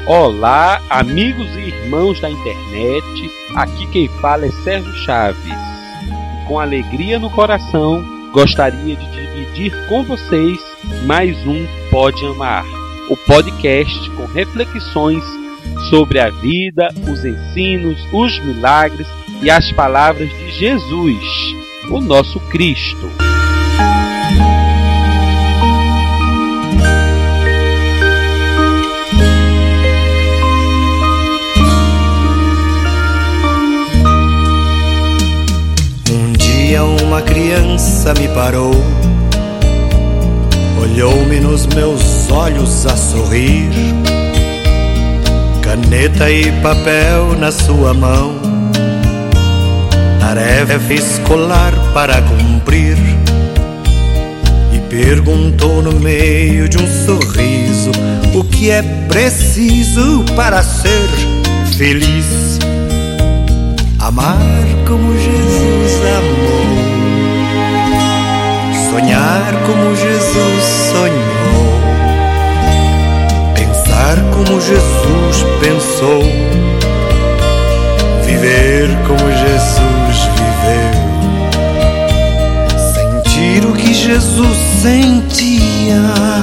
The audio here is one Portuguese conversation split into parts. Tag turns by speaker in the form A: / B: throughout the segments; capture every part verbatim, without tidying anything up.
A: Olá, amigos e irmãos da internet, aqui quem fala é Sérgio Chaves. Com alegria no coração, gostaria de dividir com vocês mais um Pode Amar, o podcast com reflexões sobre a vida, os ensinos, os milagres e as palavras de Jesus, o nosso Cristo.
B: Uma criança me parou, olhou-me nos meus olhos a sorrir, caneta e papel na sua mão, tarefa escolar para cumprir, e perguntou no meio de um sorriso o que é preciso para ser feliz. Amar como Jesus amou, sonhar como Jesus sonhou, pensar como Jesus pensou, viver como Jesus viveu, sentir o que Jesus sentia,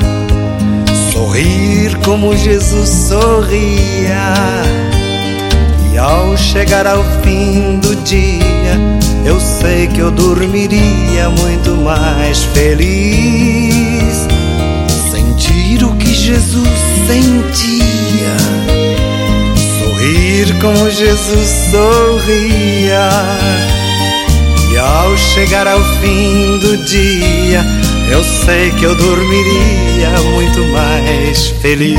B: sorrir como Jesus sorria. E ao chegar ao fim do dia, eu sei que eu dormiria muito mais feliz. Sentir o que Jesus sentia, sorrir como Jesus sorria. E ao chegar ao fim do dia, eu sei que eu dormiria muito mais feliz.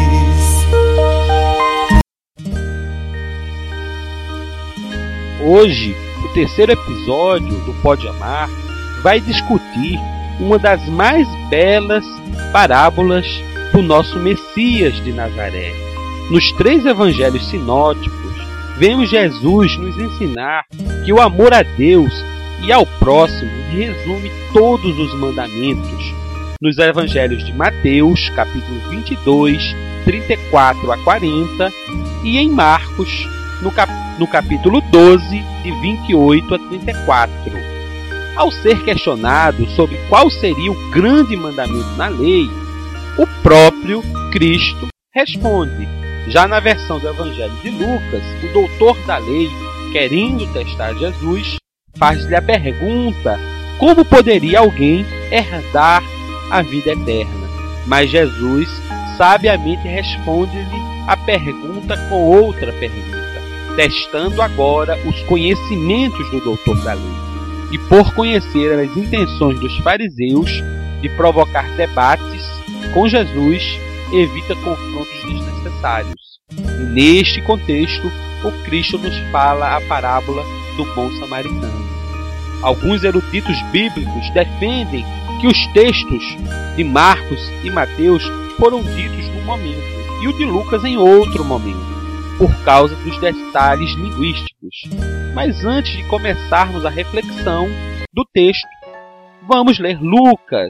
A: Hoje, o terceiro episódio do Pode Amar vai discutir uma das mais belas parábolas do nosso Messias de Nazaré. Nos três evangelhos sinóticos, vemos Jesus nos ensinar que o amor a Deus e ao próximo resume todos os mandamentos. Nos evangelhos de Mateus, capítulo vinte e dois, trinta e quatro a quarenta, e em Marcos, no capítulo no capítulo doze, de vinte e oito a trinta e quatro. Ao ser questionado sobre qual seria o grande mandamento na lei, o próprio Cristo responde. Já na versão do Evangelho de Lucas, o doutor da lei, querendo testar Jesus, faz-lhe a pergunta: como poderia alguém herdar a vida eterna? Mas Jesus sabiamente responde-lhe a pergunta com outra pergunta, testando agora os conhecimentos do doutor da lei, e por conhecer as intenções dos fariseus de provocar debates com Jesus, evita confrontos desnecessários. E neste contexto, o Cristo nos fala a parábola do bom samaritano. Alguns eruditos bíblicos defendem que os textos de Marcos e Mateus foram ditos num momento, e o de Lucas em outro momento, por causa dos detalhes linguísticos. Mas antes de começarmos a reflexão do texto, vamos ler Lucas.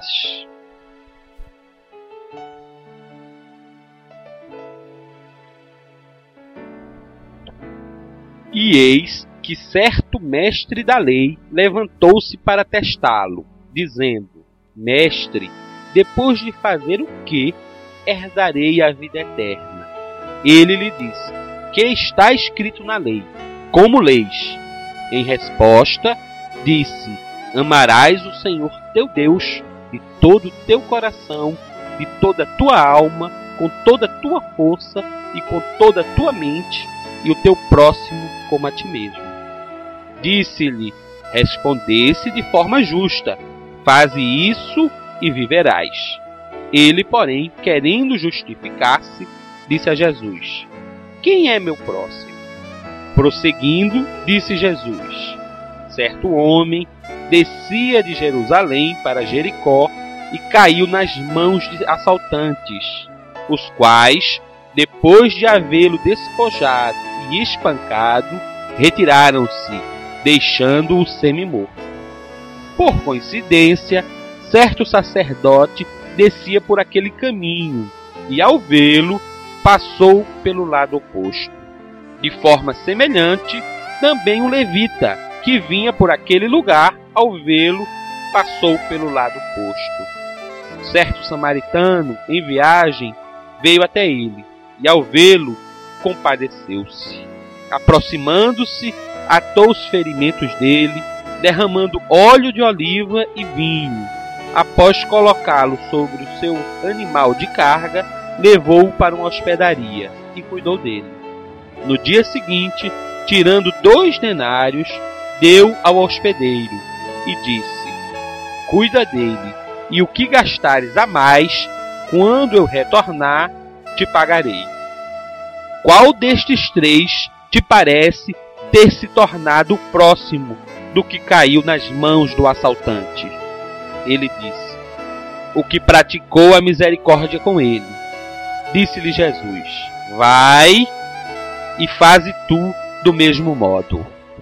A: E eis que certo mestre da lei levantou-se para testá-lo, dizendo: Mestre, depois de fazer o que herdarei a vida eterna? Ele lhe disse: que está escrito na lei? Como leis? Em resposta, disse: amarás o Senhor teu Deus de todo o teu coração, de toda a tua alma, com toda a tua força e com toda a tua mente, e o teu próximo como a ti mesmo. Disse-lhe: respondesse de forma justa, faze isso e viverás. Ele, porém, querendo justificar-se, disse a Jesus: quem é meu próximo? Prosseguindo, disse Jesus: certo homem descia de Jerusalém para Jericó e caiu nas mãos de assaltantes, os quais, depois de havê-lo despojado e espancado, retiraram-se, deixando-o semi-morto. Por coincidência, certo sacerdote descia por aquele caminho e, ao vê-lo, passou pelo lado oposto. De forma semelhante, também um levita, que vinha por aquele lugar, ao vê-lo, passou pelo lado oposto. Certo samaritano, em viagem, veio até ele, e ao vê-lo, compadeceu-se. Aproximando-se, atou os ferimentos dele, derramando óleo de oliva e vinho. Após colocá-lo sobre o seu animal de carga, levou-o para uma hospedaria e cuidou dele. No dia seguinte, tirando dois denários, deu ao hospedeiro e disse: cuida dele, e o que gastares a mais, quando eu retornar, te pagarei. Qual destes três te parece ter se tornado próximo do que caiu nas mãos do assaltante? Ele disse: o que praticou a misericórdia com ele. Disse-lhe Jesus: vai e faze tu do mesmo modo.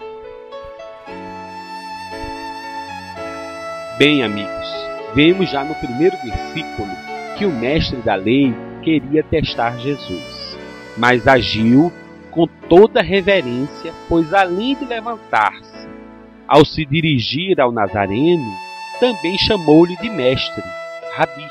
A: Bem, amigos, vemos já no primeiro versículo que o mestre da lei queria testar Jesus, mas agiu com toda reverência, pois além de levantar-se, ao se dirigir ao Nazareno, também chamou-lhe de mestre, Rabi.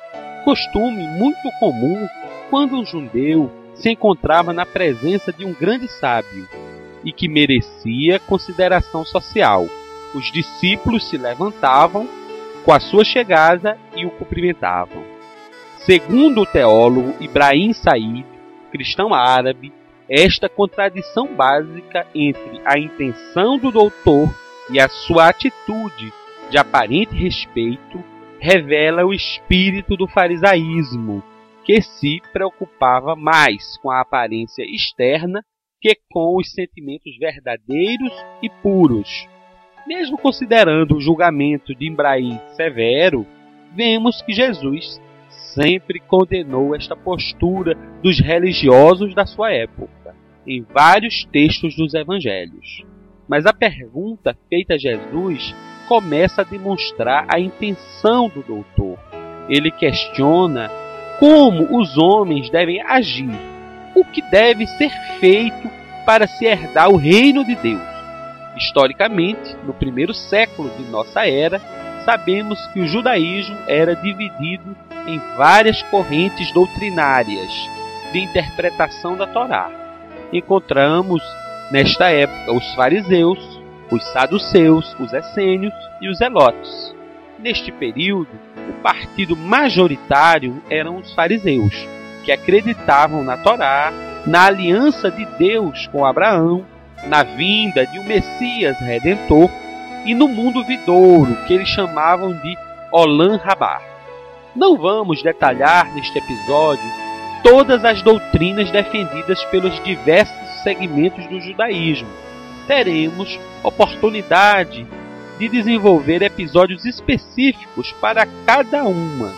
A: Costume muito comum quando um judeu se encontrava na presença de um grande sábio e que merecia consideração social. Os discípulos se levantavam com a sua chegada e o cumprimentavam. Segundo o teólogo Ibrahim Said, cristão árabe, esta contradição básica entre a intenção do doutor e a sua atitude de aparente respeito revela o espírito do farisaísmo, que se preocupava mais com a aparência externa que com os sentimentos verdadeiros e puros. Mesmo considerando o julgamento de Ibrahim severo, vemos que Jesus sempre condenou esta postura dos religiosos da sua época, em vários textos dos evangelhos. Mas a pergunta feita a Jesus começa a demonstrar a intenção do doutor. Ele questiona como os homens devem agir, o que deve ser feito para se herdar o reino de Deus. Historicamente, no primeiro século de nossa era, sabemos que o judaísmo era dividido em várias correntes doutrinárias de interpretação da Torá. Encontramos, nesta época, os fariseus, os saduceus, os essênios e os zelotes. Neste período, o partido majoritário eram os fariseus, que acreditavam na Torá, na aliança de Deus com Abraão, na vinda de um Messias Redentor e no mundo vidouro, que eles chamavam de Olam Rabá. Não vamos detalhar neste episódio todas as doutrinas defendidas pelos diversos segmentos do judaísmo. Teremos oportunidade de desenvolver episódios específicos para cada uma.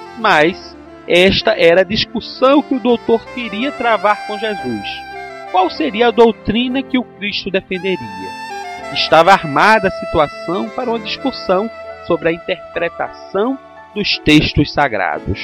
A: Mas esta era a discussão que o doutor queria travar com Jesus. Qual seria a doutrina que o Cristo defenderia? Estava armada a situação para uma discussão sobre a interpretação dos textos sagrados.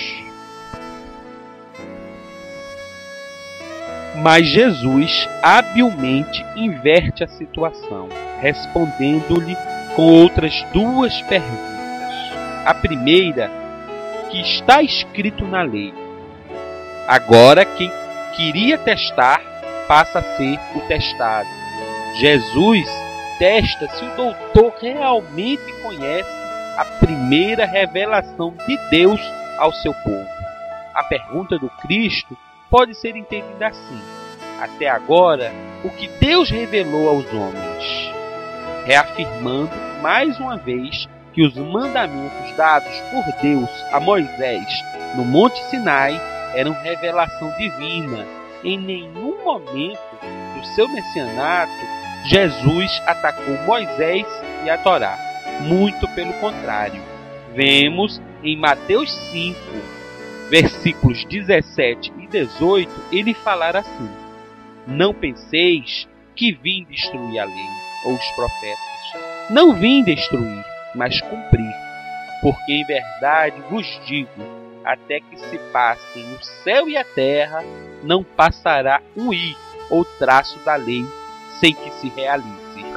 A: Mas Jesus habilmente inverte a situação, respondendo-lhe com outras duas perguntas. A primeira, que está escrito na lei. Agora quem queria testar passa a ser o testado. Jesus testa se o doutor realmente conhece a primeira revelação de Deus ao seu povo. A pergunta do Cristo pode ser entendida assim: até agora, o que Deus revelou aos homens? Reafirmando mais uma vez que os mandamentos dados por Deus a Moisés no Monte Sinai eram revelação divina. Em nenhum momento do seu messianato, Jesus atacou Moisés e a Torá. Muito pelo contrário. Vemos em Mateus cinco, versículos dezessete e dezoito, ele falar assim: não penseis que vim destruir a lei ou os profetas. Não vim destruir, mas cumprir. Porque em verdade vos digo, até que se passem o céu e a terra, não passará um i ou traço da lei sem que se realize.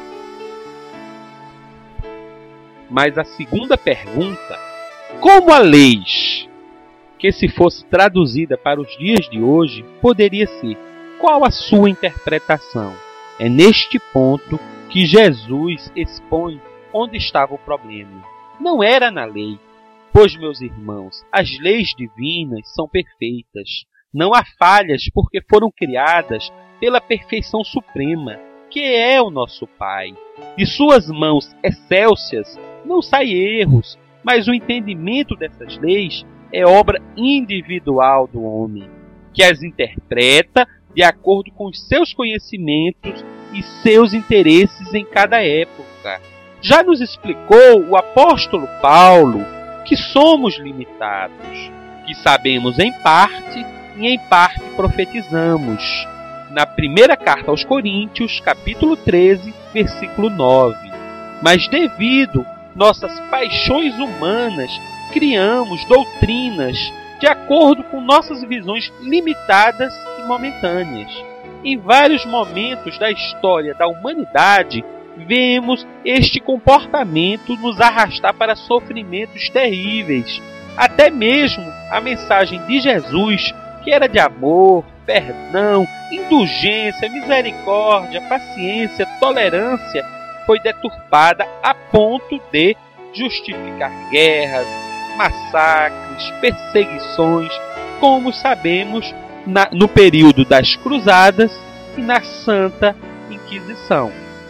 A: Mas a segunda pergunta, como a lei, que se fosse traduzida para os dias de hoje, poderia ser: qual a sua interpretação? É neste ponto que Jesus expõe onde estava o problema. Não era na lei, pois, meus irmãos, as leis divinas são perfeitas. Não há falhas porque foram criadas pela perfeição suprema, que é o nosso Pai. De suas mãos excelsas não saem erros, mas o entendimento dessas leis é obra individual do homem, que as interpreta de acordo com os seus conhecimentos e seus interesses em cada época. Já nos explicou o apóstolo Paulo que somos limitados, que sabemos em parte e em parte profetizamos. Na primeira carta aos Coríntios, capítulo treze, versículo nove. Mas devido nossas paixões humanas, criamos doutrinas de acordo com nossas visões limitadas e momentâneas. Em vários momentos da história da humanidade, vemos este comportamento nos arrastar para sofrimentos terríveis. Até mesmo a mensagem de Jesus, que era de amor, perdão, indulgência, misericórdia, paciência, tolerância, foi deturpada a ponto de justificar guerras, massacres, perseguições, como sabemos na, no período das Cruzadas e na Santa Inquisição.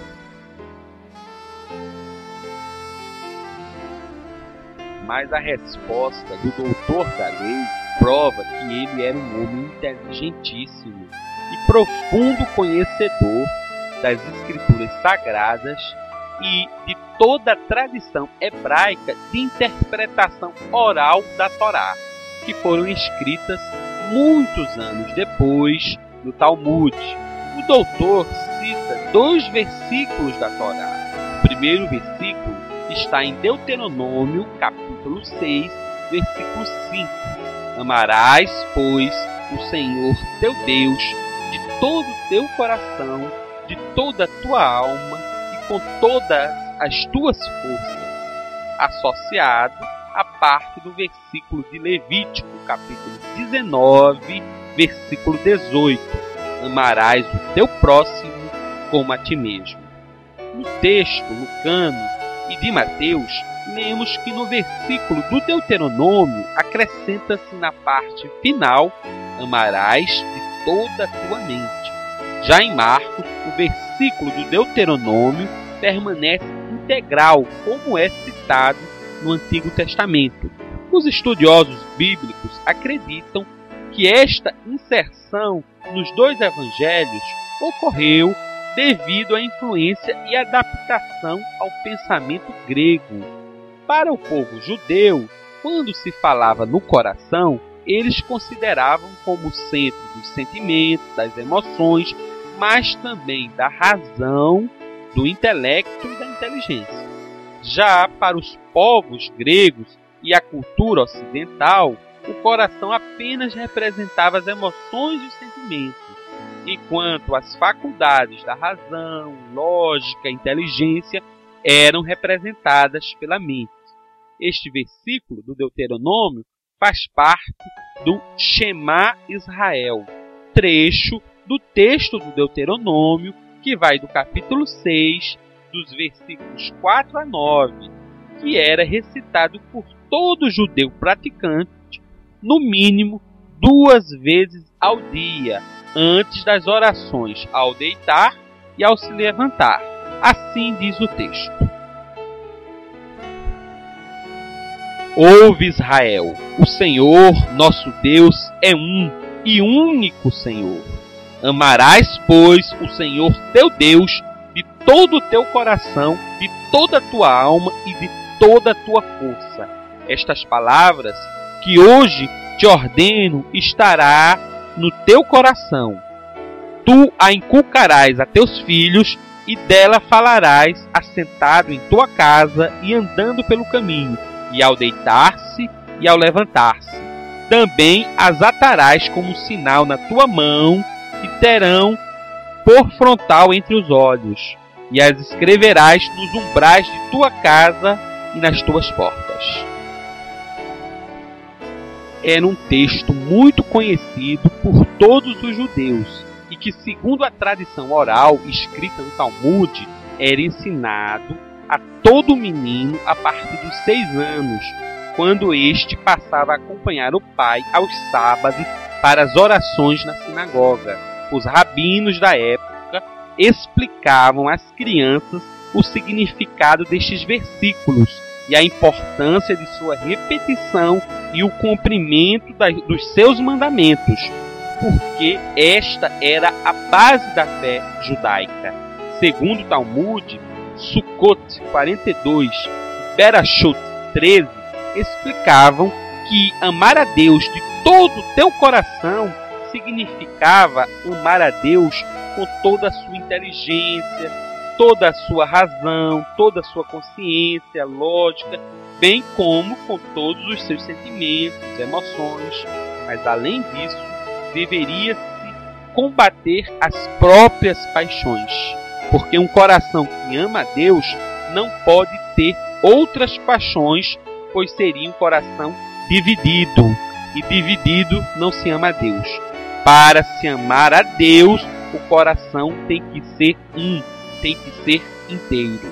A: Mas a resposta do doutor da lei prova que ele era um homem inteligentíssimo e profundo conhecedor das Escrituras Sagradas e de toda a tradição hebraica de interpretação oral da Torá, que foram escritas muitos anos depois no Talmud. O doutor cita dois versículos da Torá. O primeiro versículo está em Deuteronômio, capítulo seis, versículo cinco. Amarás, pois, o Senhor teu Deus de todo o teu coração, de toda a tua alma e com todas as tuas forças, associado à parte do versículo de Levítico, capítulo dezenove, versículo dezoito. Amarás o teu próximo como a ti mesmo. No texto lucano e de Mateus, lemos que no versículo do Deuteronômio acrescenta-se na parte final: amarás de toda a tua mente. Já em Marcos, o versículo do Deuteronômio permanece integral, como é citado no Antigo Testamento. Os estudiosos bíblicos acreditam que esta inserção nos dois evangelhos ocorreu devido à influência e adaptação ao pensamento grego. Para o povo judeu, quando se falava no coração, eles consideravam como centro dos sentimentos, das emoções, mas também da razão, do intelecto e da inteligência. Já para os povos gregos e a cultura ocidental, o coração apenas representava as emoções e os sentimentos, enquanto as faculdades da razão, lógica e inteligência eram representadas pela mente. Este versículo do Deuteronômio faz parte do Shema Israel, trecho do texto do Deuteronômio que vai do capítulo seis, dos versículos quatro a nove, que era recitado por todo judeu praticante, no mínimo duas vezes ao dia, antes das orações ao deitar e ao se levantar. Assim diz o texto: Ouve, Israel, o Senhor, nosso Deus, é um e único Senhor. Amarás, pois, o Senhor teu Deus de todo o teu coração, de toda a tua alma e de toda a tua força. Estas palavras que hoje te ordeno estará no teu coração. Tu a inculcarás a teus filhos e dela falarás assentado em tua casa e andando pelo caminho, e ao deitar-se e ao levantar-se. Também as atarás como sinal na tua mão e terão por frontal entre os olhos, e as escreverás nos umbrais de tua casa e nas tuas portas. Era um texto muito conhecido por todos os judeus e que, segundo a tradição oral escrita no Talmud, era ensinado a todo menino a partir dos seis anos, quando este passava a acompanhar o pai aos sábados para as orações na sinagoga. Os rabinos da época explicavam às crianças o significado destes versículos e a importância de sua repetição e o cumprimento das, dos seus mandamentos, porque esta era a base da fé judaica. Segundo o Talmud, Sukkot quarenta e dois e Berashot treze explicavam que amar a Deus de todo o teu coração significava amar a Deus com toda a sua inteligência, toda a sua razão, toda a sua consciência, lógica, bem como com todos os seus sentimentos, emoções. Mas além disso, deveria-se combater as próprias paixões, porque um coração que ama a Deus não pode ter outras paixões, pois seria um coração dividido, e dividido não se ama a Deus. Para se amar a Deus, o coração tem que ser um, tem que ser inteiro.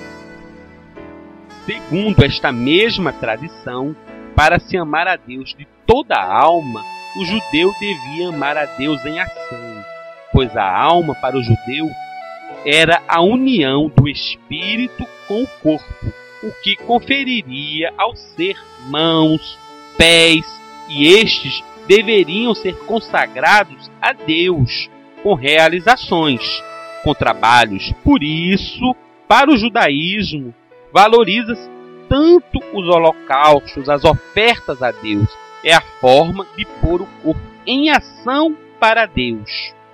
A: Segundo esta mesma tradição, para se amar a Deus de toda a alma, o judeu devia amar a Deus em ação, pois a alma para o judeu era a união do espírito com o corpo, o que conferiria ao ser mãos, pés, e estes deveriam ser consagrados a Deus com realizações, com trabalhos. Por isso, para o judaísmo, valoriza-se tanto os holocaustos, as ofertas a Deus. É a forma de pôr o corpo em ação para Deus.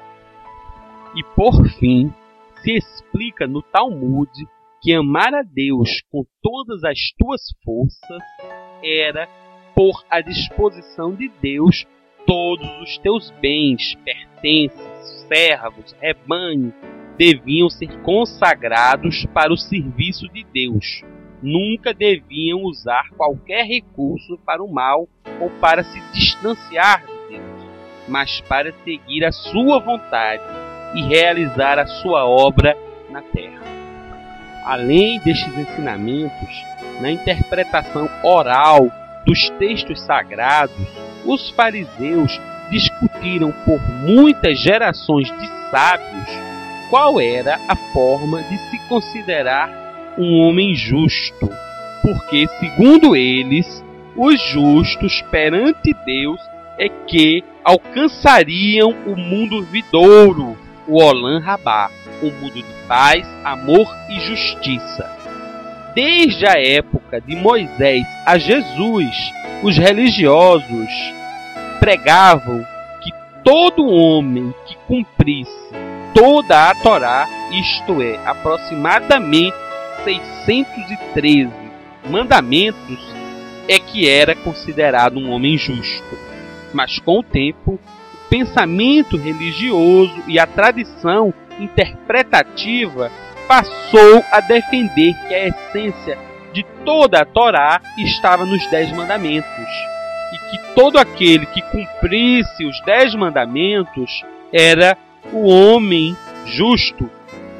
A: E por fim, se explica no Talmud que amar a Deus com todas as tuas forças era pôr à disposição de Deus todos os teus bens, pertences, servos, rebanho, deviam ser consagrados para o serviço de Deus. Nunca deviam usar qualquer recurso para o mal ou para se distanciar de Deus, mas para seguir a sua vontade e realizar a sua obra na terra. Além destes ensinamentos, na interpretação oral dos textos sagrados, os fariseus discutiram por muitas gerações de sábios qual era a forma de se considerar um homem justo, porque, segundo eles, os justos perante Deus é que alcançariam o mundo vidouro, o Olam Rabá, um mundo de paz, amor e justiça. Desde a época de Moisés a Jesus, os religiosos pregavam que todo homem que cumprisse toda a Torá, isto é, aproximadamente seiscentos e treze mandamentos, é que era considerado um homem justo. Mas com o tempo, o pensamento religioso e a tradição interpretativa passou a defender que a essência de toda a Torá estava nos Dez Mandamentos, e que todo aquele que cumprisse os Dez Mandamentos era o homem justo.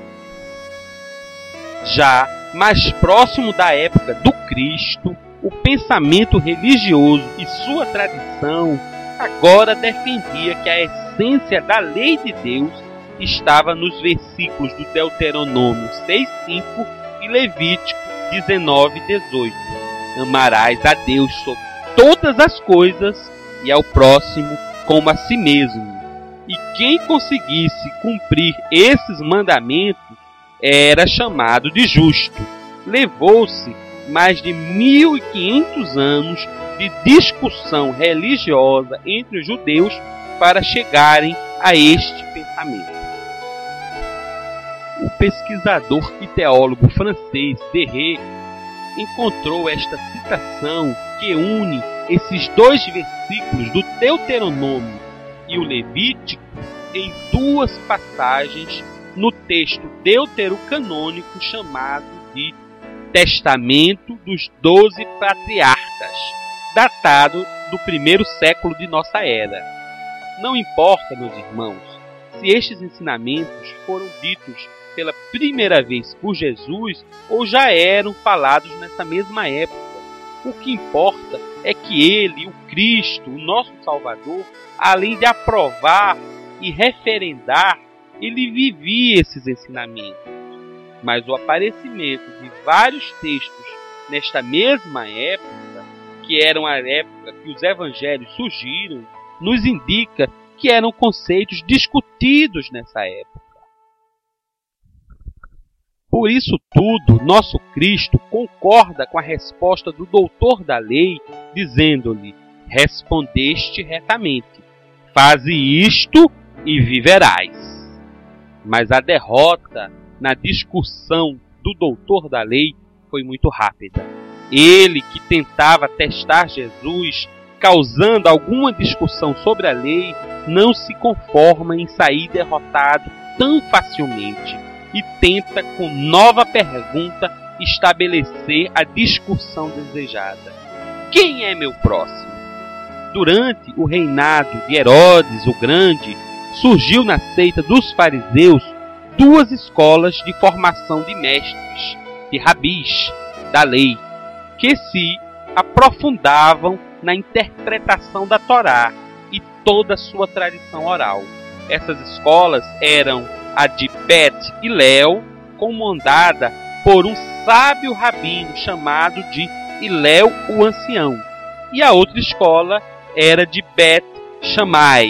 A: Já mais próximo da época do Cristo, o pensamento religioso e sua tradição agora defendia que a essência da lei de Deus estava nos versículos do Deuteronômio seis, cinco e Levítico dezenove, dezoito. Amarás a Deus sobre todas as coisas e ao próximo como a si mesmo. E quem conseguisse cumprir esses mandamentos era chamado de justo. Levou-se mais de mil e quinhentos anos de discussão religiosa entre os judeus para chegarem a este pensamento. O pesquisador e teólogo francês Derrida encontrou esta citação que une esses dois versículos do Deuteronômio e o Levítico em duas passagens no texto deuterocanônico chamado de Testamento dos Doze Patriarcas, datado do primeiro século de nossa era. Não importa, meus irmãos, se estes ensinamentos foram ditos pela primeira vez por Jesus ou já eram falados nessa mesma época. O que importa é que ele, o Cristo, o nosso Salvador, além de aprovar e referendar, ele vivia esses ensinamentos. Mas o aparecimento de vários textos nesta mesma época, que era a época que os evangelhos surgiram, nos indica que eram conceitos discutidos nessa época. Por isso tudo, nosso Cristo concorda com a resposta do doutor da lei, dizendo-lhe: respondeste retamente, faze isto e viverás. Mas a derrota na discussão do doutor da lei foi muito rápida. Ele, que tentava testar Jesus, causando alguma discussão sobre a lei, não se conforma em sair derrotado tão facilmente e tenta, com nova pergunta, estabelecer a discussão desejada. Quem é meu próximo? Durante o reinado de Herodes o Grande, surgiu na seita dos fariseus duas escolas de formação de mestres, de rabis, da lei, que se aprofundavam na interpretação da Torá e toda a sua tradição oral. Essas escolas eram a de Bet e Léo, comandada por um sábio rabino chamado de Hilel o Ancião, e a outra escola era de Bet Shammai.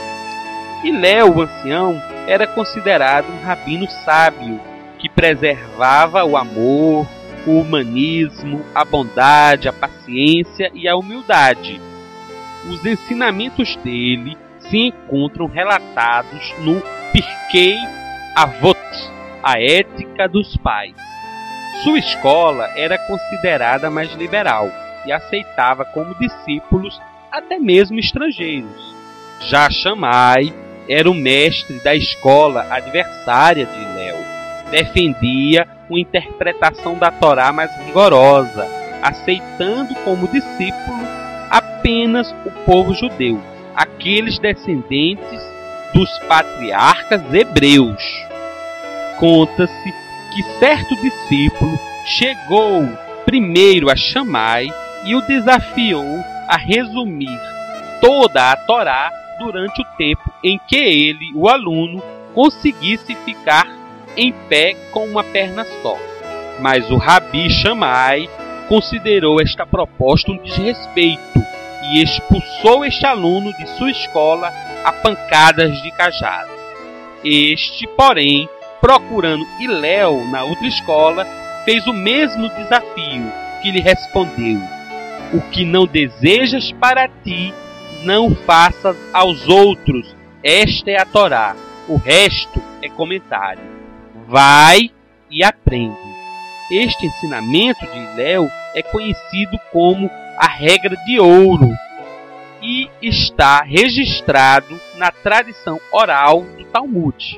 A: Hilel o Ancião era considerado um rabino sábio que preservava o amor, o humanismo, a bondade, a paciência e a humildade. Os ensinamentos dele se encontram relatados no Pirkei Avot, a ética dos pais. Sua escola era considerada mais liberal e aceitava como discípulos até mesmo estrangeiros. Já Shammai era o mestre da escola adversária de Hilel. Defendia uma interpretação da Torá mais rigorosa, aceitando como discípulo apenas o povo judeu, aqueles descendentes dos patriarcas hebreus. Conta-se que certo discípulo chegou primeiro a Shammai e o desafiou a resumir toda a Torá durante o tempo em que ele, o aluno, conseguisse ficar em pé com uma perna só. Mas o Rabi Shammai considerou esta proposta um desrespeito e expulsou este aluno de sua escola a pancadas de cajado. Este, porém, procurando Hilel na outra escola, fez o mesmo desafio, que lhe respondeu: o que não desejas para ti, não faças aos outros. Esta é a Torá. O resto é comentário. Vai e aprende. Este ensinamento de Hilel é conhecido como a regra de ouro e está registrado na tradição oral do Talmud.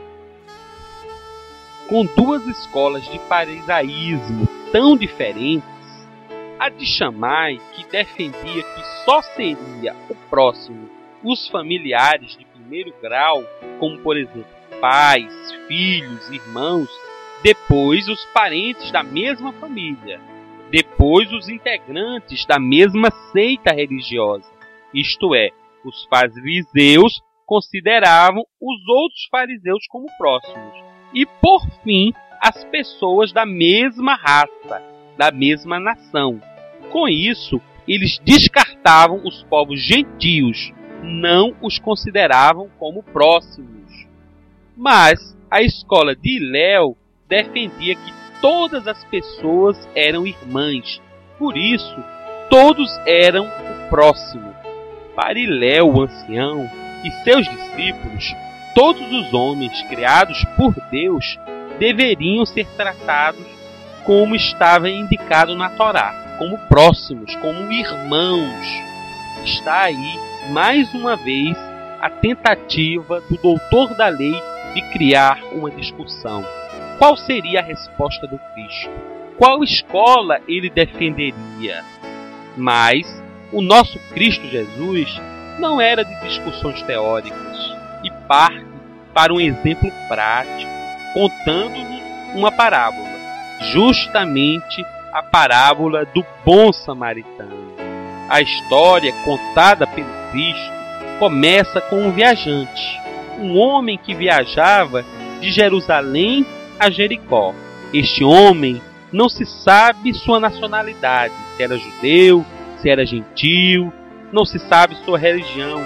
A: Com duas escolas de farisaísmo tão diferentes, a de Shammai, que defendia que só seria o próximo os familiares de primeiro grau, como por exemplo pais, filhos, irmãos, depois os parentes da mesma família, depois os integrantes da mesma seita religiosa, isto é, os fariseus consideravam os outros fariseus como próximos, e por fim as pessoas da mesma raça, da mesma nação. Com isso, eles descartavam os povos gentios, não os consideravam como próximos. Mas a escola de Hilel defendia que todas as pessoas eram irmãs, por isso todos eram o próximo. Para Hilel, o ancião, e seus discípulos, todos os homens criados por Deus deveriam ser tratados como estava indicado na Torá, como próximos, como irmãos. está aí, mais uma vez, a tentativa do doutor da lei de criar uma discussão. Qual seria a resposta do Cristo? Qual escola ele defenderia? Mas o nosso Cristo Jesus não era de discussões teóricas e parte para um exemplo prático, contando-nos uma parábola, justamente a parábola do bom samaritano. A história contada pelo Cristo começa com um viajante, um homem que viajava de Jerusalém a Jericó. Este homem não se sabe sua nacionalidade, se era judeu, se era gentil, não se sabe sua religião.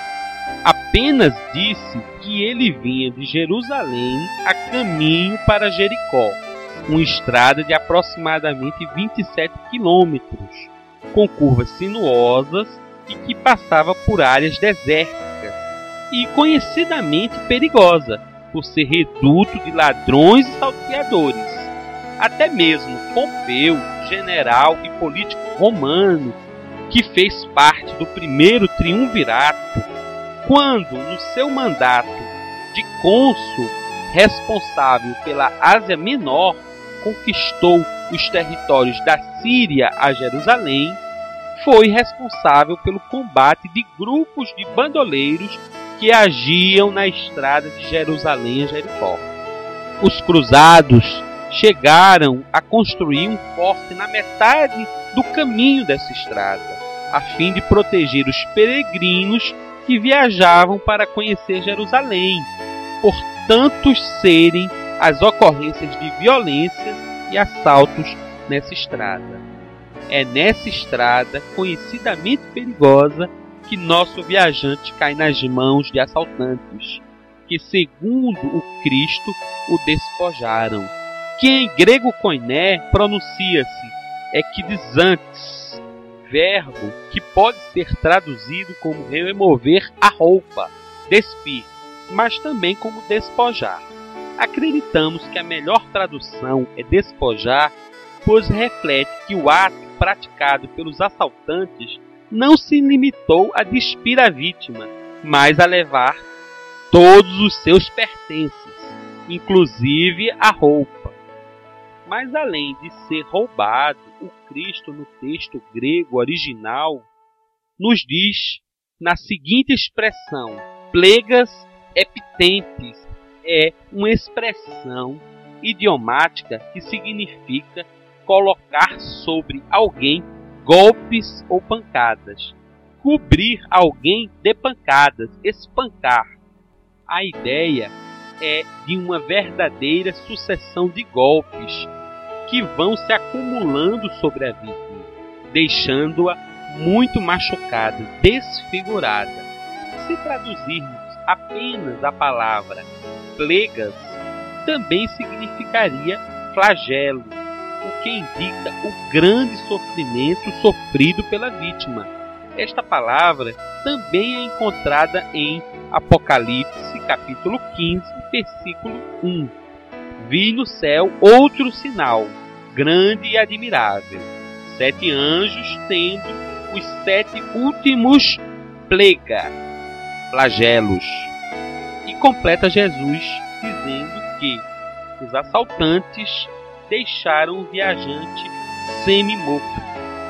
A: Apenas disse que ele vinha de Jerusalém a caminho para Jericó, uma estrada de aproximadamente vinte e sete quilômetros, com curvas sinuosas e que passava por áreas desérticas e conhecidamente perigosa, por ser reduto de ladrões e salteadores. Até mesmo Pompeu, general e político romano, que fez parte do primeiro triunvirato, quando, no seu mandato de cônsul responsável pela Ásia Menor, conquistou os territórios da Síria a Jerusalém, foi responsável pelo combate de grupos de bandoleiros que agiam na estrada de Jerusalém a Jericó. Os cruzados chegaram a construir um forte na metade do caminho dessa estrada, a fim de proteger os peregrinos que viajavam para conhecer Jerusalém, por tantos serem as ocorrências de violências e assaltos nessa estrada. É nessa estrada, conhecidamente perigosa, que nosso viajante cai nas mãos de assaltantes, que, segundo o Cristo, o despojaram. Que em grego koiné pronuncia-se ekdizantes, verbo que pode ser traduzido como remover a roupa, despir, mas também como despojar. Acreditamos que a melhor tradução é despojar, pois reflete que o ato praticado pelos assaltantes não se limitou a despir a vítima, mas a levar todos os seus pertences, inclusive a roupa. Mas além de ser roubado, o Cristo no texto grego original nos diz na seguinte expressão: plegas epitempes, é uma expressão idiomática que significa colocar sobre alguém golpes ou pancadas, cobrir alguém de pancadas, espancar. A ideia é de uma verdadeira sucessão de golpes que vão se acumulando sobre a vítima, deixando-a muito machucada, desfigurada. Se traduzirmos apenas a palavra plegas, também significaria flagelo, o que indica o grande sofrimento sofrido pela vítima. Esta palavra também é encontrada em Apocalipse, capítulo quinze, versículo um. Vi no céu outro sinal, grande e admirável, sete anjos tendo os sete últimos plega, flagelos. E completa Jesus dizendo que os assaltantes deixaram o viajante semi-morto,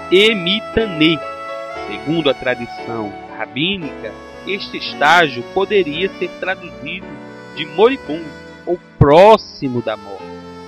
A: emitane. Segundo a tradição rabínica, este estágio poderia ser traduzido de moribundo, ou próximo da morte,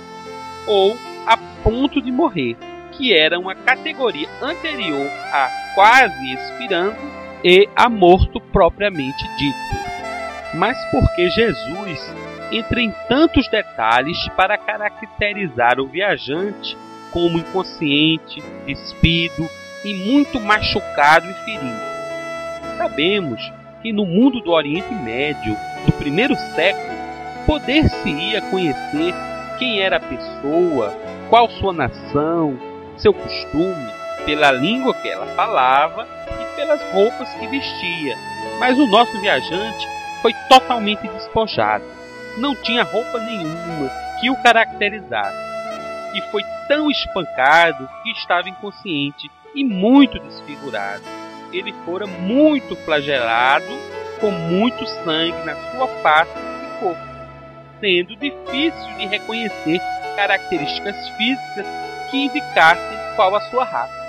A: ou a ponto de morrer, que era uma categoria anterior a quase expirando e a morto propriamente dito. Mas porque Jesus entra em tantos detalhes para caracterizar o viajante como inconsciente, despido e muito machucado e ferido? Sabemos que no mundo do Oriente Médio do primeiro século, poder-se-ia conhecer quem era a pessoa, qual sua nação, seu costume, pela língua que ela falava e pelas roupas que vestia. Mas o nosso viajante foi totalmente despojado. Não tinha roupa nenhuma que o caracterizasse. E foi tão espancado que estava inconsciente e muito desfigurado. ele fora muito flagelado, com muito sangue na sua face e corpo, sendo difícil de reconhecer características físicas que indicassem qual a sua raça.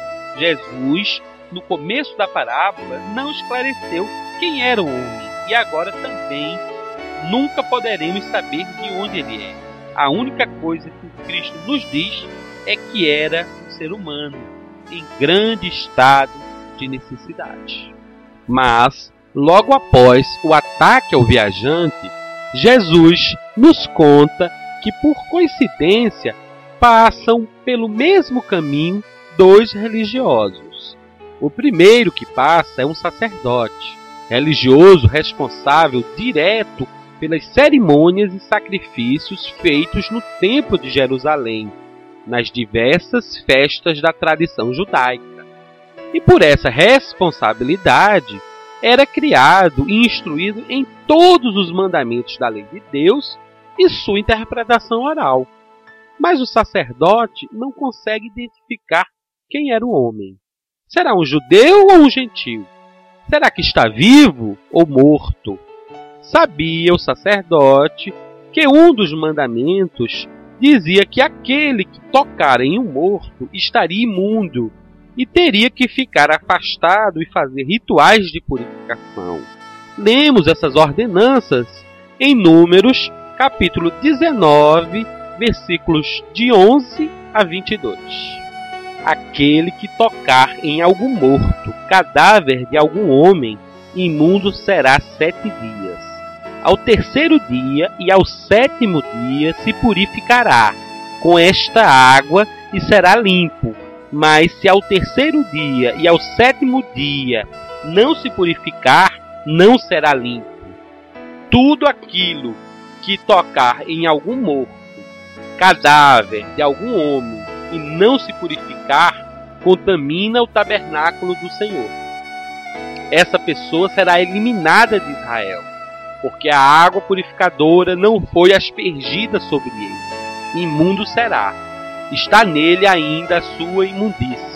A: Jesus, no começo da parábola, não esclareceu quem era o homem, e agora também nunca poderemos saber de onde ele é. A única coisa que Cristo nos diz é que era um ser humano, em grande estado de necessidade. Mas, logo após o ataque ao viajante, Jesus nos conta que, por coincidência, passam pelo mesmo caminho dois religiosos. O primeiro que passa é um sacerdote, religioso responsável direto pelas cerimônias e sacrifícios feitos no Templo de Jerusalém, nas diversas festas da tradição judaica. E por essa responsabilidade, era criado e instruído em todos os mandamentos da lei de Deus e sua interpretação oral. Mas o sacerdote não consegue identificar quem era o homem. Será um judeu ou um gentil? Será que está vivo ou morto? Sabia o sacerdote que um dos mandamentos dizia que aquele que tocar em um morto estaria imundo e teria que ficar afastado e fazer rituais de purificação. Lemos essas ordenanças em Números, capítulo dezenove, versículos de onze a vinte e dois. Aquele que tocar em algum morto, cadáver de algum homem, imundo será sete dias. Ao terceiro dia e ao sétimo dia se purificará com esta água e será limpo. Mas se ao terceiro dia e ao sétimo dia não se purificar, não será limpo. Tudo aquilo que tocar em algum morto, cadáver de algum homem, e não se purificar, contamina o tabernáculo do Senhor. Essa pessoa será eliminada de Israel, porque a água purificadora não foi aspergida sobre ele. Imundo será. Está nele ainda a sua imundície.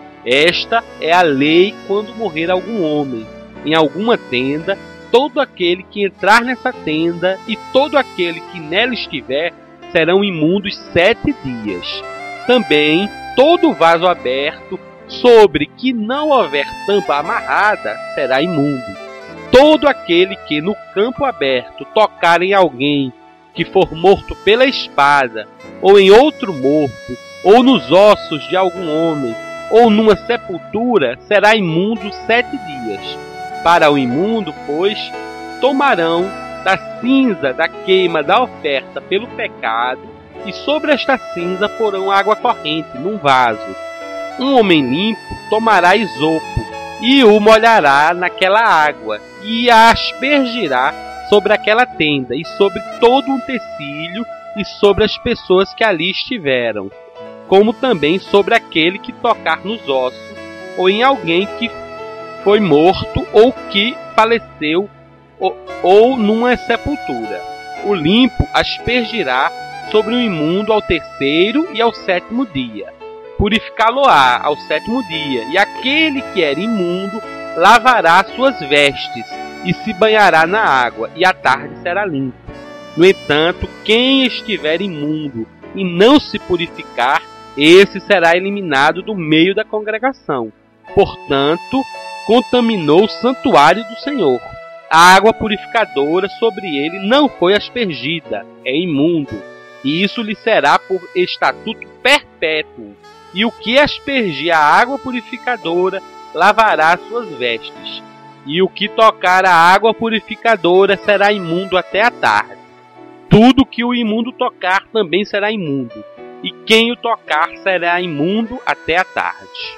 A: Esta é a lei quando morrer algum homem em alguma tenda. Todo aquele que entrar nessa tenda e todo aquele que nela estiver serão imundos sete dias. Também todo vaso aberto sobre que não houver tampa amarrada será imundo. Todo aquele que no campo aberto tocar em alguém que for morto pela espada, ou em outro morto, ou nos ossos de algum homem, ou numa sepultura, será imundo sete dias. Para o imundo, pois, tomarão da cinza da queima da oferta pelo pecado, e sobre esta cinza porão água corrente num vaso. Um homem limpo tomará isopo, e o molhará naquela água, e a aspergirá sobre aquela tenda, e sobre todo um tecido, e sobre as pessoas que ali estiveram, como também sobre aquele que tocar nos ossos, ou em alguém que foi morto, ou que faleceu, ou, ou numa sepultura. O limpo aspergirá sobre o imundo ao terceiro e ao sétimo dia. Purificá-lo-á ao sétimo dia, e aquele que era imundo lavará suas vestes, e se banhará na água, e à tarde será limpo. No entanto, quem estiver imundo e não se purificar, esse será eliminado do meio da congregação. Portanto, contaminou o santuário do Senhor. A água purificadora sobre ele não foi aspergida, é imundo, e isso lhe será por estatuto perpétuo. E o que aspergir a água purificadora lavará suas vestes, e o que tocar a água purificadora será imundo até a tarde. Tudo que o imundo tocar também será imundo, e quem o tocar será imundo até a tarde.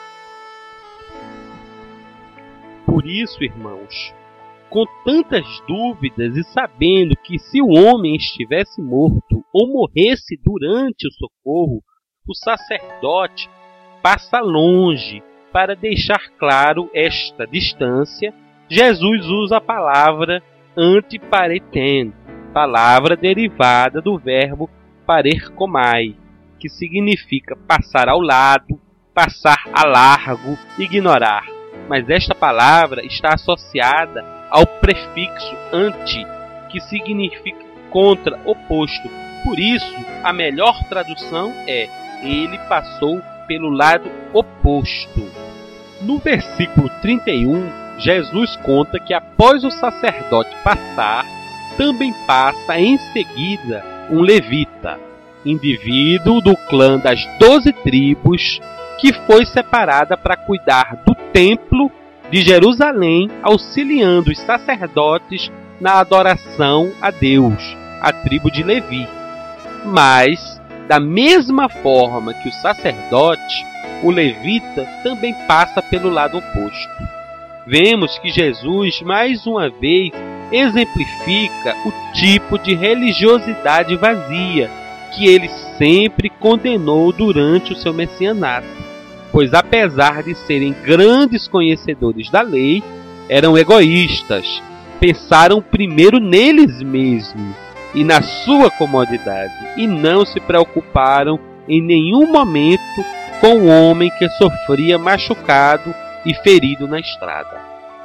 A: Por isso, irmãos, com tantas dúvidas e sabendo que se o homem estivesse morto ou morresse durante o socorro, o sacerdote passa longe para deixar claro esta distância. Jesus usa a palavra antipareten, palavra derivada do verbo parerkomai, que significa passar ao lado, passar a largo, ignorar. mas esta palavra está associada ao prefixo anti, que significa contra, oposto. Por isso, a melhor tradução é: ele passou pelo lado oposto. No versículo trinta e um, Jesus conta que após o sacerdote passar, também passa em seguida um levita, indivíduo do clã das doze tribos, que foi separada para cuidar do templo de Jerusalém, auxiliando os sacerdotes na adoração a Deus, a tribo de Levi. Mas, da mesma forma que o sacerdote, o levita também passa pelo lado oposto. Vemos que Jesus, mais uma vez, exemplifica o tipo de religiosidade vazia que ele sempre condenou durante o seu messianato, pois apesar de serem grandes conhecedores da lei, eram egoístas, pensaram primeiro neles mesmos e na sua comodidade, e não se preocuparam em nenhum momento com o homem que sofria machucado e ferido na estrada.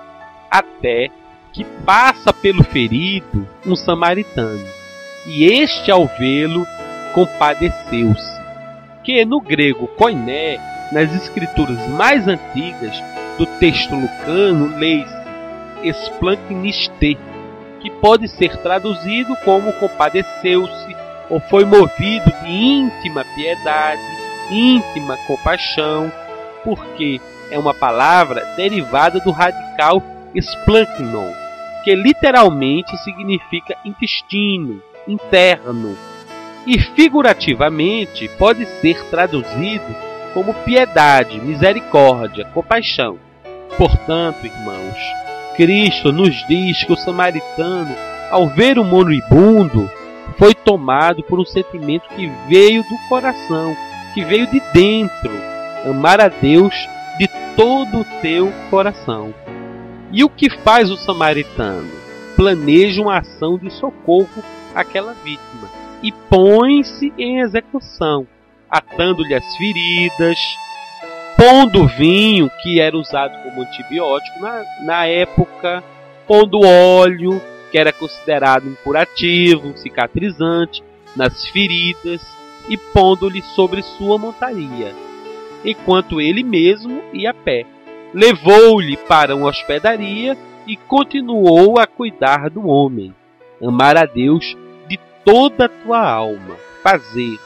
A: Até que passa pelo ferido um samaritano, e este, ao vê-lo, compadeceu-se, que no grego koiné, nas escrituras mais antigas do texto lucano, lê-se esplancniste, que pode ser traduzido como compadeceu-se ou foi movido de íntima piedade, íntima compaixão, porque é uma palavra derivada do radical splanknon, que literalmente significa intestino, interno, e figurativamente pode ser traduzido como piedade, misericórdia, compaixão. Portanto, irmãos, Cristo nos diz que o samaritano, ao ver o moribundo, foi tomado por um sentimento que veio do coração, que veio de dentro, amar a Deus de todo o teu coração. E o que faz o samaritano? Planeja uma ação de socorro àquela vítima e põe-se em execução, atando-lhe as feridas, pondo vinho, que era usado como antibiótico na, na época, pondo óleo, que era considerado um curativo, um cicatrizante, nas feridas, e pondo-lhe sobre sua montaria, enquanto ele mesmo ia a pé. Levou-lhe para uma hospedaria e continuou a cuidar do homem. Amar a Deus de toda a tua alma, fazer,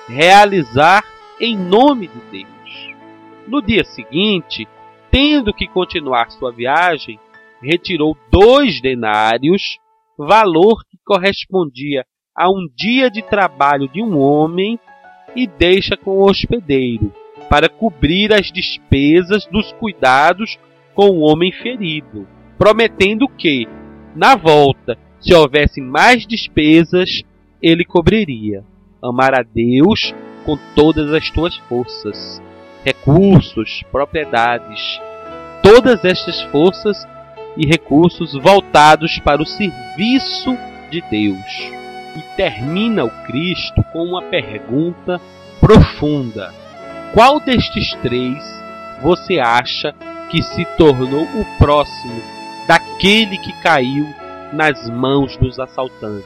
A: realizar em nome de Deus. No dia seguinte, tendo que continuar sua viagem, retirou dois denários, valor que correspondia a um dia de trabalho de um homem, e deixa com o hospedeiro, para cobrir as despesas dos cuidados com o homem ferido, prometendo que, na volta, se houvesse mais despesas, ele cobriria. Amar a Deus com todas as tuas forças, recursos, propriedades, todas estas forças e recursos voltados para o serviço de Deus. E termina o Cristo com uma pergunta profunda: qual destes três você acha que se tornou o próximo daquele que caiu nas mãos dos assaltantes?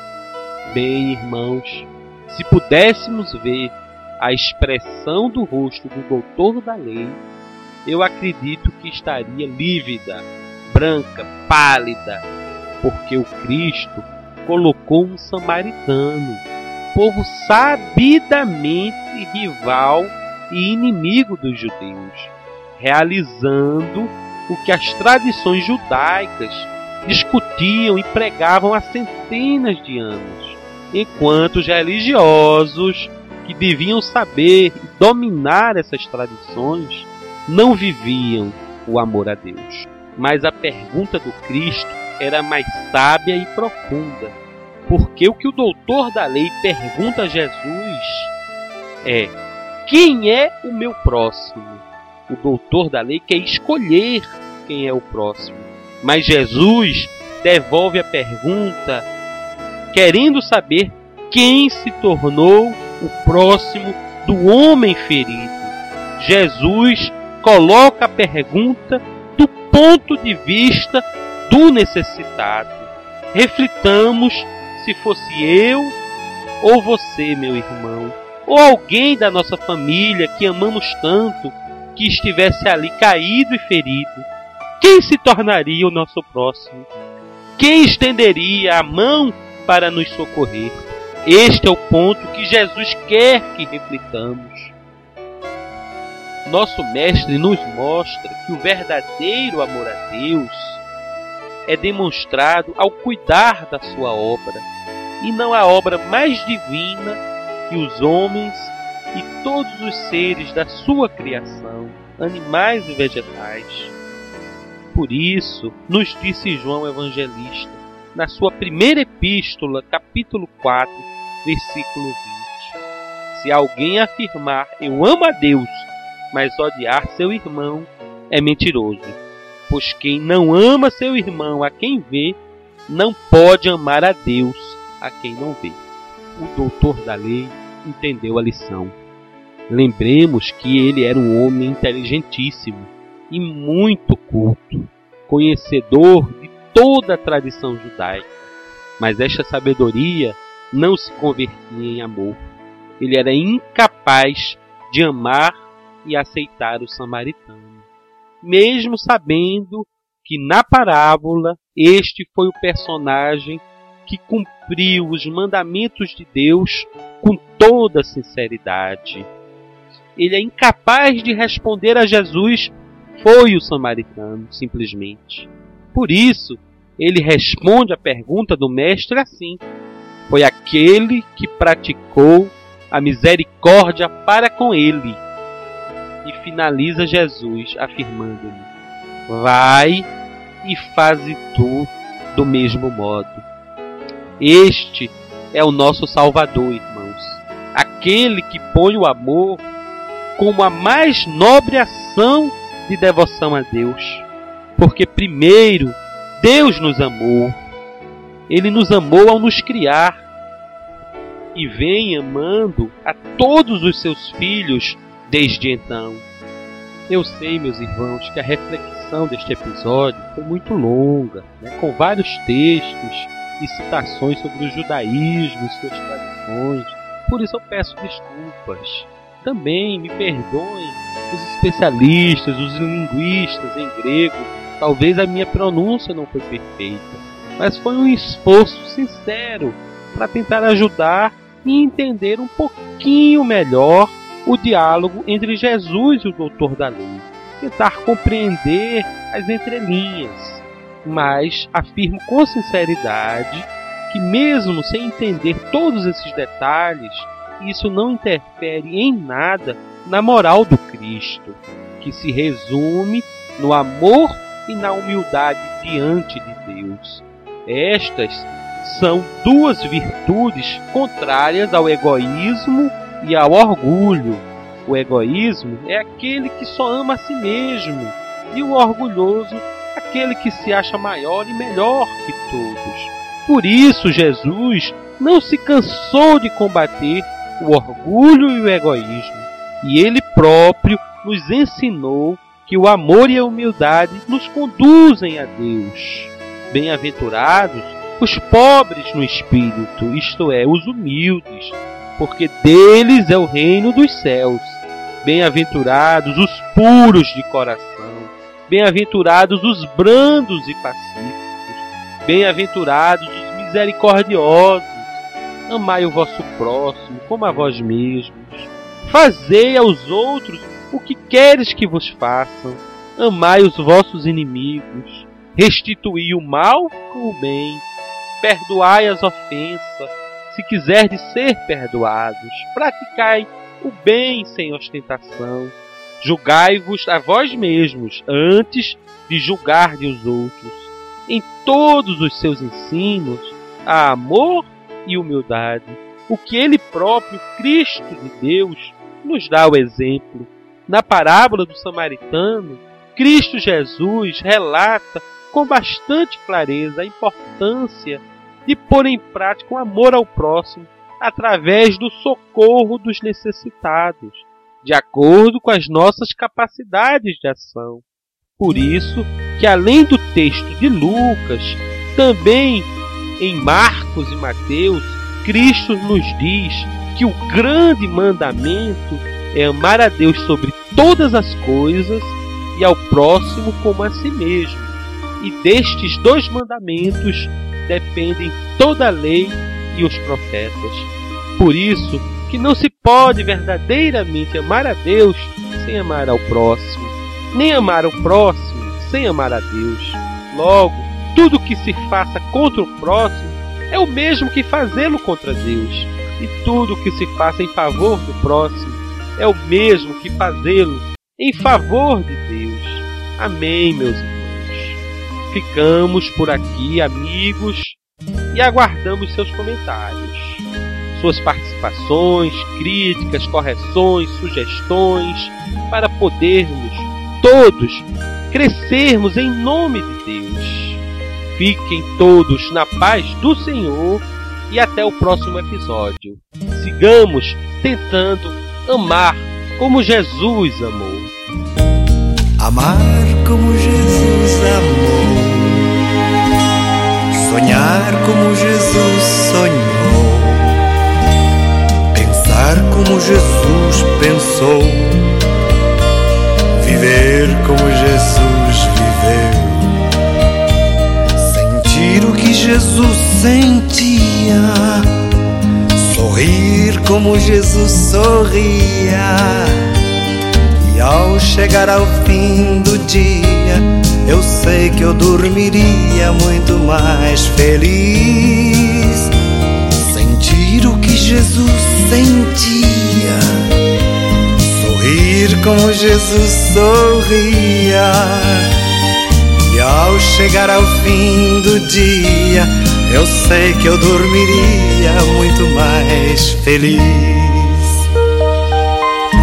A: Bem, irmãos, se pudéssemos ver a expressão do rosto do doutor da lei, eu acredito que estaria lívida, branca, pálida, porque o Cristo colocou um samaritano, povo sabidamente rival e inimigo dos judeus, realizando o que as tradições judaicas discutiam e pregavam há centenas de anos, enquanto os religiosos, que deviam saber e dominar essas tradições, não viviam o amor a Deus. Mas a pergunta do Cristo era mais sábia e profunda, porque o que o doutor da lei pergunta a Jesus é: quem é o meu próximo? O doutor da lei quer escolher quem é o próximo, mas Jesus devolve a pergunta querendo saber quem se tornou o próximo do homem ferido. Jesus coloca a pergunta do ponto de vista do necessitado. Reflitamos se fosse eu ou você, meu irmão, ou alguém da nossa família que amamos tanto, que estivesse ali caído e ferido. Quem se tornaria o nosso próximo? Quem estenderia a mão para nos socorrer? Este é o ponto que Jesus quer que reflitamos. Nosso Mestre nos mostra que o verdadeiro amor a Deus é demonstrado ao cuidar da sua obra, e não a obra mais divina que os homens e todos os seres da sua criação, animais e vegetais. Por isso, nos disse João Evangelista, na sua primeira epístola, capítulo quatro, versículo vinte. Se alguém afirmar, eu amo a Deus, mas odiar seu irmão, é mentiroso. Pois quem não ama seu irmão a quem vê, não pode amar a Deus a quem não vê. O doutor da lei entendeu a lição. Lembremos que ele era um homem inteligentíssimo e muito culto, conhecedor de toda a tradição judaica. Mas esta sabedoria não se convertia em amor. Ele era incapaz de amar e aceitar o samaritano, mesmo sabendo que na parábola este foi o personagem que cumpriu os mandamentos de Deus com toda sinceridade. Ele é incapaz de responder a Jesus, foi o samaritano, simplesmente. Por isso, ele responde à pergunta do mestre assim: foi aquele que praticou a misericórdia para com ele. E finaliza Jesus afirmando-lhe: vai e faze tu do mesmo modo. Este é o nosso Salvador, irmãos. Aquele que põe o amor como a mais nobre ação de devoção a Deus. Porque primeiro Deus nos amou. Ele nos amou ao nos criar. E vem amando a todos os seus filhos desde então. Eu sei, meus irmãos, que a reflexão deste episódio foi muito longa, né, com vários textos e citações sobre o judaísmo e suas tradições. Por isso eu peço desculpas. Também me perdoem os especialistas, os linguistas em grego. Talvez a minha pronúncia não foi perfeita, mas foi um esforço sincero para tentar ajudar e entender um pouquinho melhor o diálogo entre Jesus e o doutor da lei. Tentar compreender as entrelinhas. Mas afirmo com sinceridade que mesmo sem entender todos esses detalhes, isso não interfere em nada na moral do Cristo, que se resume no amor e na humildade diante de Deus. Estas são duas virtudes contrárias ao egoísmo e ao orgulho. O egoísmo é aquele que só ama a si mesmo, e o orgulhoso aquele que se acha maior e melhor que todos. Por isso Jesus não se cansou de combater o orgulho e o egoísmo, e ele próprio nos ensinou que o amor e a humildade nos conduzem a Deus. Bem-aventurados os pobres no espírito, isto é, os humildes, porque deles é o reino dos céus. Bem-aventurados os puros de coração, bem-aventurados os brandos e pacíficos, bem-aventurados os misericordiosos. Amai o vosso próximo como a vós mesmos. Fazei aos outros o que queres que vos façam. Amai os vossos inimigos. Restituí o mal com o bem. Perdoai as ofensas, se quiserdes ser perdoados. Praticai o bem sem ostentação. Julgai-vos a vós mesmos antes de julgar de os outros. Em todos os seus ensinos há amor e humildade, o que ele próprio, Cristo de Deus, nos dá o exemplo. Na parábola do samaritano, Cristo Jesus relata com bastante clareza a importância de pôr em prática o amor ao próximo através do socorro dos necessitados. de acordo com as nossas capacidades de ação. Por isso que, além do texto de Lucas, também em Marcos e Mateus, Cristo nos diz que o grande mandamento é amar a Deus sobre todas as coisas e ao próximo como a si mesmo. E destes dois mandamentos dependem toda a lei e os profetas. Por isso que não se pode verdadeiramente amar a Deus sem amar ao próximo, nem amar ao próximo sem amar a Deus. Logo, tudo que se faça contra o próximo é o mesmo que fazê-lo contra Deus. E tudo que se faça em favor do próximo é o mesmo que fazê-lo em favor de Deus. Amém, meus irmãos. Ficamos por aqui, amigos, e aguardamos seus comentários, suas participações, críticas, correções, sugestões, para podermos todos crescermos em nome de Deus. Fiquem todos na paz do Senhor e até o próximo episódio. Sigamos tentando amar como Jesus amou.
B: Amar como Jesus amou, sonhar como Jesus sonhou, pensar como Jesus pensou, viver como Jesus viveu, sentir o que Jesus sentia, sorrir como Jesus sorria. E ao chegar ao fim do dia, eu sei que eu dormiria muito mais feliz. Sentir o que Jesus sentia, sorrir como Jesus sorria. E ao chegar ao fim do dia, eu sei que eu dormiria muito mais feliz.